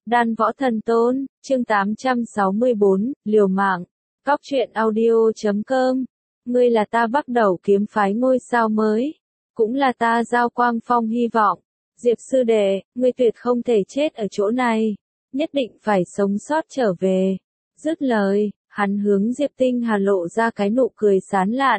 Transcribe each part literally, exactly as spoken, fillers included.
Đan Võ Thần Tôn, chương tám trăm sáu mươi bốn, liều mạng. Cóc truyện audio chấm com. Ngươi là ta bắt đầu kiếm phái ngôi sao mới, cũng là ta giao quang phong hy vọng. Diệp sư đệ, ngươi tuyệt không thể chết ở chỗ này, nhất định phải sống sót trở về. Dứt lời, hắn hướng Diệp Tinh Hà lộ ra cái nụ cười sán lạn.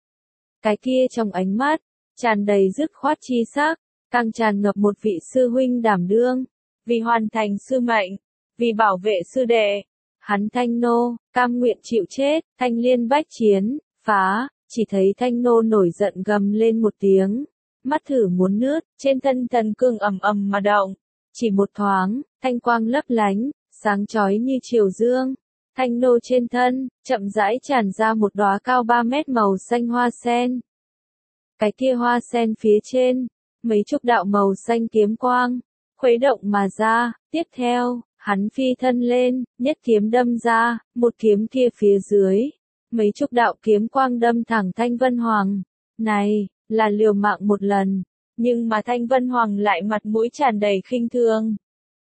Cái kia trong ánh mắt, tràn đầy dứt khoát chi sắc, càng tràn ngập một vị sư huynh đảm đương. Vì hoàn thành sư mệnh, vì bảo vệ sư đệ, hắn Thanh Nô, cam nguyện chịu chết, thanh liên bách chiến, phá, chỉ thấy Thanh Nô nổi giận gầm lên một tiếng, mắt thử muốn nứt, trên thân thần cương ầm ầm mà động, chỉ một thoáng, thanh quang lấp lánh, sáng chói như chiều dương. Thanh Nô trên thân, chậm rãi tràn ra một đóa cao ba mét màu xanh hoa sen. Cái kia hoa sen phía trên, mấy chục đạo màu xanh kiếm quang khuấy động mà ra, tiếp theo, hắn phi thân lên, nhất kiếm đâm ra, một kiếm kia phía dưới, mấy chục đạo kiếm quang đâm thẳng Thanh Vân Hoàng. Này, là liều mạng một lần, nhưng mà Thanh Vân Hoàng lại mặt mũi tràn đầy khinh thường.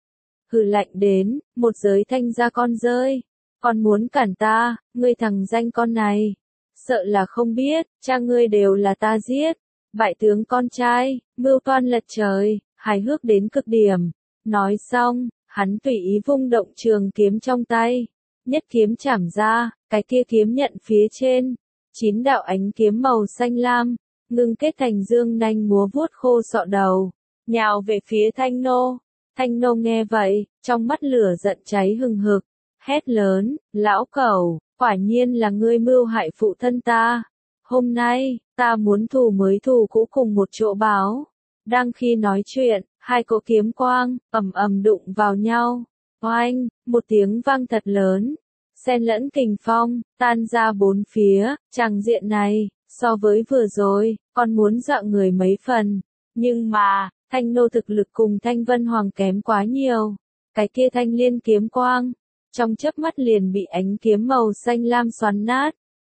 Hừ lạnh đến, một giới thanh gia con rơi, còn muốn cản ta, ngươi thằng danh con này, sợ là không biết, cha ngươi đều là ta giết, bại tướng con trai, mưu toan lật trời. Hài hước đến cực điểm. Nói xong, hắn tùy ý vung động trường kiếm trong tay. Nhất kiếm chảm ra, cái kia kiếm nhận phía trên. Chín đạo ánh kiếm màu xanh lam, ngưng kết thành dương nanh múa vuốt khô sọ đầu. Nhào về phía Thanh Nô. Thanh Nô nghe vậy, trong mắt lửa giận cháy hừng hực. Hét lớn, lão cẩu, quả nhiên là ngươi mưu hại phụ thân ta. Hôm nay, ta muốn thù mới thù cũ cùng một chỗ báo. Đang khi nói chuyện, hai cỗ kiếm quang, ầm ầm đụng vào nhau. Oanh, một tiếng vang thật lớn. Xen lẫn kình phong, tan ra bốn phía, tràng diện này, so với vừa rồi, còn muốn dọa người mấy phần. Nhưng mà, Thanh Nô thực lực cùng Thanh Vân Hoàng kém quá nhiều. Cái kia thanh liên kiếm quang, trong chớp mắt liền bị ánh kiếm màu xanh lam xoắn nát.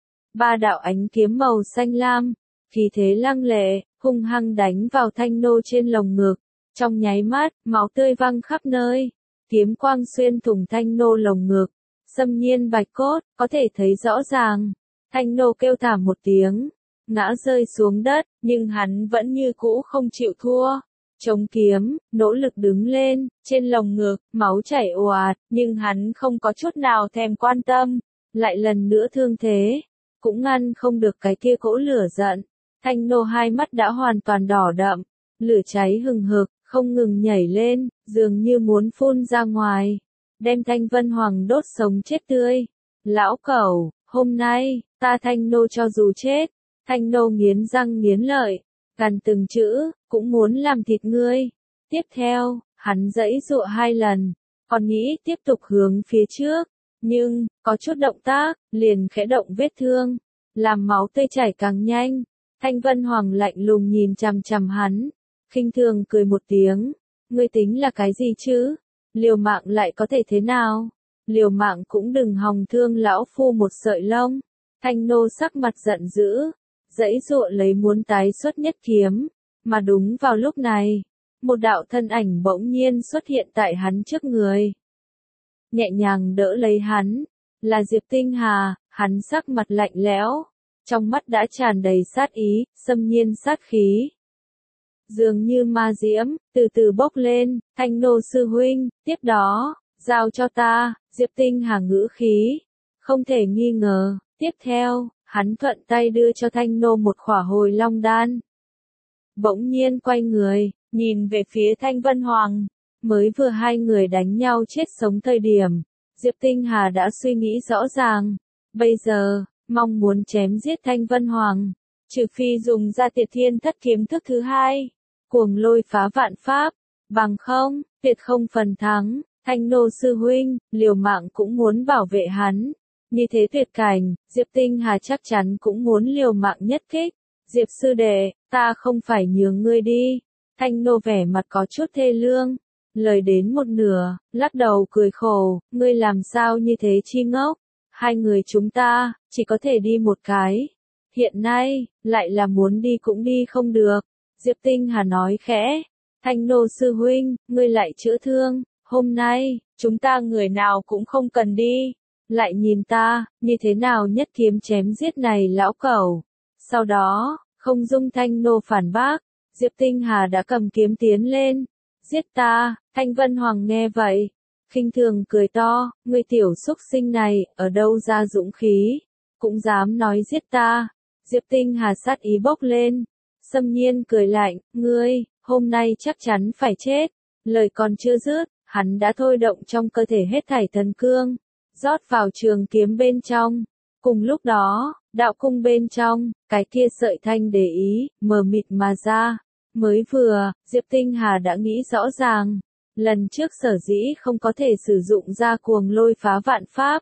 Ba đạo ánh kiếm màu xanh lam, khí thế lăng lệ, hung hăng đánh vào Thanh Nô trên lồng ngực. Trong nháy mắt, máu tươi văng khắp nơi. Kiếm quang xuyên thủng Thanh Nô lồng ngực. Xâm nhiên bạch cốt, có thể thấy rõ ràng. Thanh Nô kêu thảm một tiếng, ngã rơi xuống đất, nhưng hắn vẫn như cũ không chịu thua. Chống kiếm, nỗ lực đứng lên, trên lồng ngực, máu chảy ồ ạt, nhưng hắn không có chút nào thèm quan tâm. Lại lần nữa thương thế, cũng ngăn không được cái kia cỗ lửa giận. Thanh Nô hai mắt đã hoàn toàn đỏ đậm, lửa cháy hừng hực, không ngừng nhảy lên, dường như muốn phun ra ngoài, đem Thanh Vân Hoàng đốt sống chết tươi. Lão cẩu, hôm nay, ta Thanh Nô cho dù chết, Thanh Nô nghiến răng nghiến lợi, gằn từng chữ, cũng muốn làm thịt ngươi. Tiếp theo, hắn giãy giụa hai lần, còn nghĩ tiếp tục hướng phía trước, nhưng, có chút động tác, liền khẽ động vết thương, làm máu tươi chảy càng nhanh. Thanh Vân Hoàng lạnh lùng nhìn chằm chằm hắn, khinh thường cười một tiếng, ngươi tính là cái gì chứ? Liều mạng lại có thể thế nào? Liều mạng cũng đừng hòng thương lão phu một sợi lông. Thanh Nô sắc mặt giận dữ, giãy giụa lấy muốn tái xuất nhất kiếm, mà đúng vào lúc này, một đạo thân ảnh bỗng nhiên xuất hiện tại hắn trước người. Nhẹ nhàng đỡ lấy hắn, là Diệp Tinh Hà, hắn sắc mặt lạnh lẽo. Trong mắt đã tràn đầy sát ý, xâm nhiên sát khí. Dường như ma diễm, từ từ bốc lên, Thanh Nô sư huynh, tiếp đó, giao cho ta, Diệp Tinh Hà ngữ khí. Không thể nghi ngờ, tiếp theo, hắn thuận tay đưa cho Thanh Nô một khỏa hồi long đan. Bỗng nhiên quay người, nhìn về phía Thanh Vân Hoàng. Mới vừa hai người đánh nhau chết sống thời điểm, Diệp Tinh Hà đã suy nghĩ rõ ràng. Bây giờ, mong muốn chém giết Thanh Vân Hoàng, trừ phi dùng ra Tiệt Thiên Thất kiếm thức thứ hai, cuồng lôi phá vạn pháp, bằng không, tuyệt không phần thắng. Thanh Nô sư huynh, liều mạng cũng muốn bảo vệ hắn. Như thế tuyệt cảnh, Diệp Tinh Hà chắc chắn cũng muốn liều mạng nhất kích. Diệp sư đệ, ta không phải nhường ngươi đi. Thanh Nô vẻ mặt có chút thê lương. Lời đến một nửa, lắc đầu cười khổ, ngươi làm sao như thế chi ngốc? Hai người chúng ta, chỉ có thể đi một cái. Hiện nay, lại là muốn đi cũng đi không được. Diệp Tinh Hà nói khẽ. Thanh Nô sư huynh, ngươi lại chữa thương. hôm nay, chúng ta người nào cũng không cần đi. Lại nhìn ta, như thế nào nhất kiếm chém giết này lão cẩu. Sau đó, không dung Thanh nô phản bác, Diệp Tinh Hà đã cầm kiếm tiến lên. Giết ta, Thanh Vân Hoàng nghe vậy. Khinh thường cười to, ngươi tiểu xúc sinh này, ở đâu ra dũng khí, cũng dám nói giết ta. Diệp Tinh Hà sát ý bốc lên. Xâm Nhiên cười lạnh, ngươi, hôm nay chắc chắn phải chết. Lời còn chưa dứt, hắn đã thôi động trong cơ thể hết thảy thần cương, rót vào trường kiếm bên trong. Cùng lúc đó, đạo cung bên trong, cái kia sợi thanh để ý, mờ mịt mà ra. Mới vừa, Diệp Tinh Hà đã nghĩ rõ ràng. Lần trước sở dĩ không có thể sử dụng ra cuồng lôi phá vạn pháp.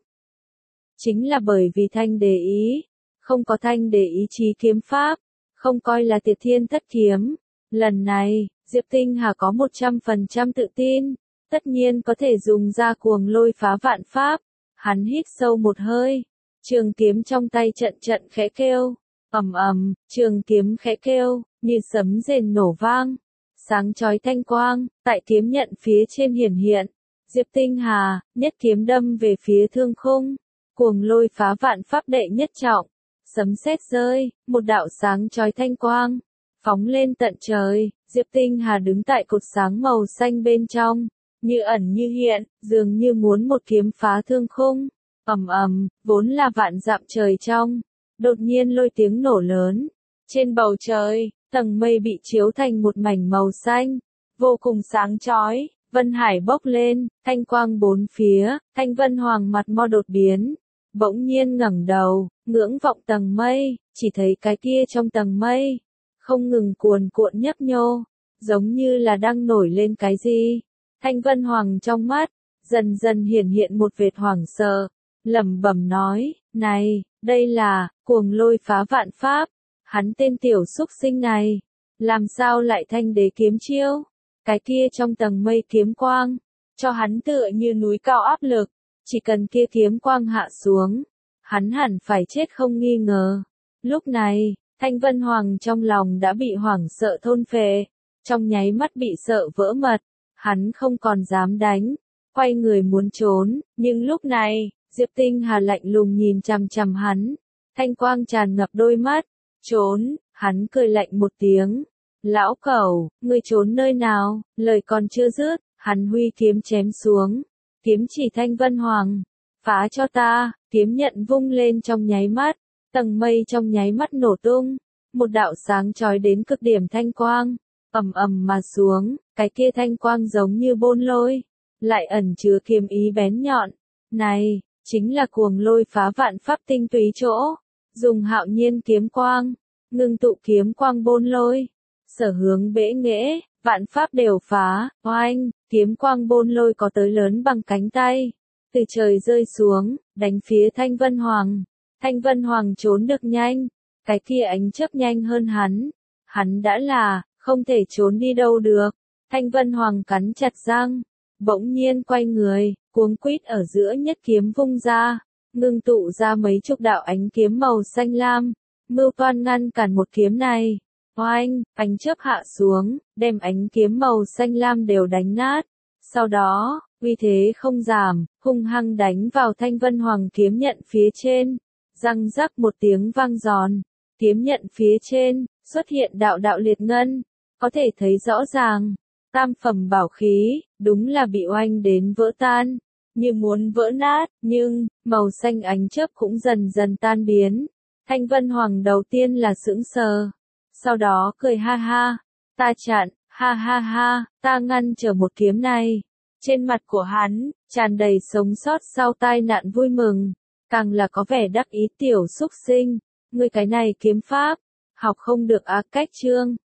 Chính là bởi vì thanh để ý, không có thanh để ý chí kiếm pháp, không coi là tiệt thiên thất kiếm. Lần này, Diệp Tinh Hà có một trăm phần trăm tự tin, tất nhiên có thể dùng ra cuồng lôi phá vạn pháp. Hắn hít sâu một hơi, trường kiếm trong tay trận trận khẽ kêu, ầm ầm, trường kiếm khẽ kêu, như sấm rền nổ vang. Sáng chói thanh quang, tại kiếm nhận phía trên hiển hiện. Diệp Tinh Hà, nhất kiếm đâm về phía thương khung. Cuồng lôi phá vạn pháp đệ nhất trọng. Sấm sét rơi, một đạo sáng chói thanh quang. Phóng lên tận trời, Diệp Tinh Hà đứng tại cột sáng màu xanh bên trong. Như ẩn như hiện, dường như muốn một kiếm phá thương khung. Ầm ầm, vốn là vạn dặm trời trong. Đột nhiên lôi tiếng nổ lớn. Trên bầu trời, tầng mây bị chiếu thành một mảnh màu xanh, vô cùng sáng chói, vân hải bốc lên, thanh quang bốn phía, Thanh Vân Hoàng mặt mo đột biến, bỗng nhiên ngẩng đầu, ngưỡng vọng tầng mây, chỉ thấy cái kia trong tầng mây, không ngừng cuồn cuộn nhấp nhô, giống như là đang nổi lên cái gì. Thanh Vân Hoàng trong mắt, dần dần hiển hiện một vệt hoảng sợ, lẩm bẩm nói, này, đây là, cuồng lôi phá vạn pháp. Hắn tên tiểu xúc sinh này, làm sao lại thanh đế kiếm chiêu? Cái kia trong tầng mây kiếm quang, cho hắn tựa như núi cao áp lực, chỉ cần kia kiếm quang hạ xuống, hắn hẳn phải chết không nghi ngờ. Lúc này, Thanh Vân Hoàng trong lòng đã bị hoảng sợ thôn phệ, trong nháy mắt bị sợ vỡ mật, hắn không còn dám đánh, quay người muốn trốn, nhưng lúc này, Diệp Tinh Hà lạnh lùng nhìn chằm chằm hắn, thanh quang tràn ngập đôi mắt. Trốn, hắn cười lạnh một tiếng. Lão cẩu, ngươi trốn nơi nào? Lời còn chưa dứt, hắn huy kiếm chém xuống. Kiếm chỉ Thanh Vân Hoàng. Phá cho ta, kiếm nhận vung lên trong nháy mắt. Tầng mây trong nháy mắt nổ tung. Một đạo sáng chói đến cực điểm thanh quang. Ầm ầm mà xuống, cái kia thanh quang giống như bôn lôi. Lại ẩn chứa kiếm ý bén nhọn. Này, chính là cuồng lôi phá vạn pháp tinh túy chỗ. Dùng hạo nhiên kiếm quang, ngưng tụ kiếm quang bôn lôi, sở hướng bể nghễ, vạn pháp đều phá, oanh, kiếm quang bôn lôi có tới lớn bằng cánh tay, từ trời rơi xuống, đánh phía Thanh Vân Hoàng. Thanh Vân Hoàng trốn được nhanh, cái kia ánh chớp nhanh hơn hắn, hắn đã là, không thể trốn đi đâu được. Thanh Vân Hoàng cắn chặt răng, bỗng nhiên quay người, cuống quýt ở giữa nhất kiếm vung ra. Ngưng tụ ra mấy chục đạo ánh kiếm màu xanh lam, mưu toan ngăn cản một kiếm này. Oanh, ánh chớp hạ xuống, đem ánh kiếm màu xanh lam đều đánh nát. Sau đó, uy thế không giảm, hung hăng đánh vào Thanh Vân Hoàng kiếm nhận phía trên. Răng rắc một tiếng vang giòn, kiếm nhận phía trên, xuất hiện đạo đạo liệt ngân. Có thể thấy rõ ràng, tam phẩm bảo khí, đúng là bị oanh đến vỡ tan. Như muốn vỡ nát, nhưng, màu xanh ánh chớp cũng dần dần tan biến. Thanh Vân Hoàng đầu tiên là sững sờ, sau đó cười ha ha, ta chặn, ha ha ha, ta ngăn trở một kiếm này. Trên mặt của hắn, tràn đầy sống sót sau tai nạn vui mừng, càng là có vẻ đắc ý tiểu xúc sinh, ngươi cái này kiếm pháp, học không được á cách chương.